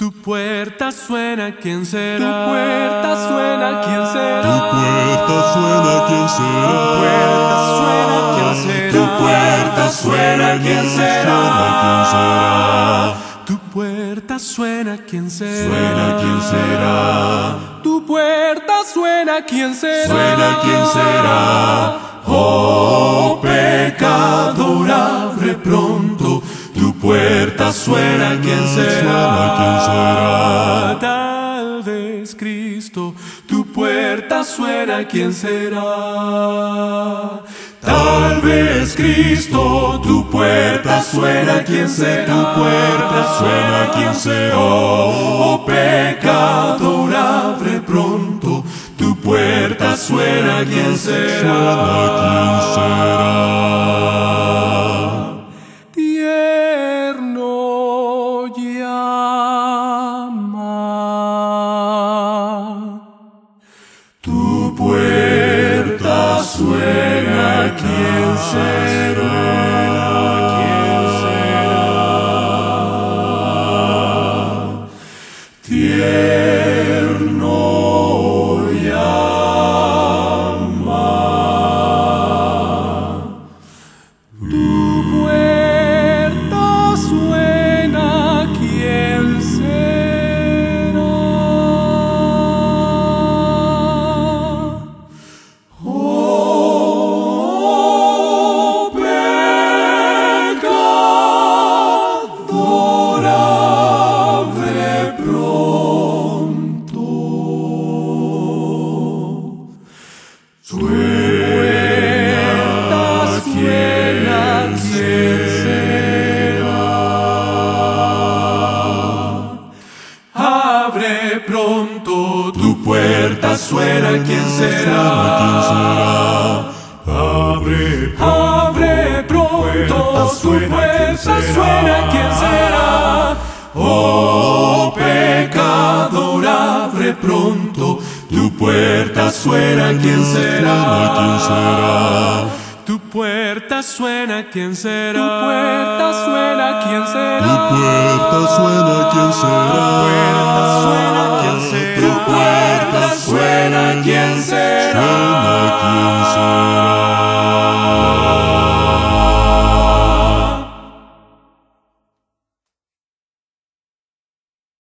Tu puerta suena, ¿quién será? Tu puerta suena, ¿quién será? Tu puerta suena, ¿quién será? Tu puerta suena, ¿quién será? Tu puerta suena, ¿quién será? Tu puerta suena, ¿quién será? Suena, ¿quién será? Tu puerta suena, ¿quién será? Suena, ¿quién será? Oh, pecador, abre pronto. Tu puerta suena, ¿quién será? ¿Quién será? Tal vez Cristo. Tu puerta suena, ¿quién será? Tal vez Cristo, tu puerta suena, ¿quién será? Tu puerta suena, ¿quién será? Oh, pecador, abre pronto. Tu puerta suena, ¿quién será? ¿Quién será? Tierno llama. Tu puerta suena, ¿quién será? ¿Quién será? Tierno llama. Tu puerta suena, ¿quién será? Oh, pecador, abre pronto. Suena, ¿quién será? Abre pronto, Tu puerta suena, ¿quién será? ¿Quién será? Abre pronto, tu puerta suena, ¿quién será? Oh, pecador, abre pronto. Tu puerta suena, ¿quién será? ¿Quién será? Tu puerta suena, ¿quién será? Tu puerta suena, ¿quién será? Tu puerta suena, ¿quién será? Tu puerta suena, ¿quién será? Tu puerta suena.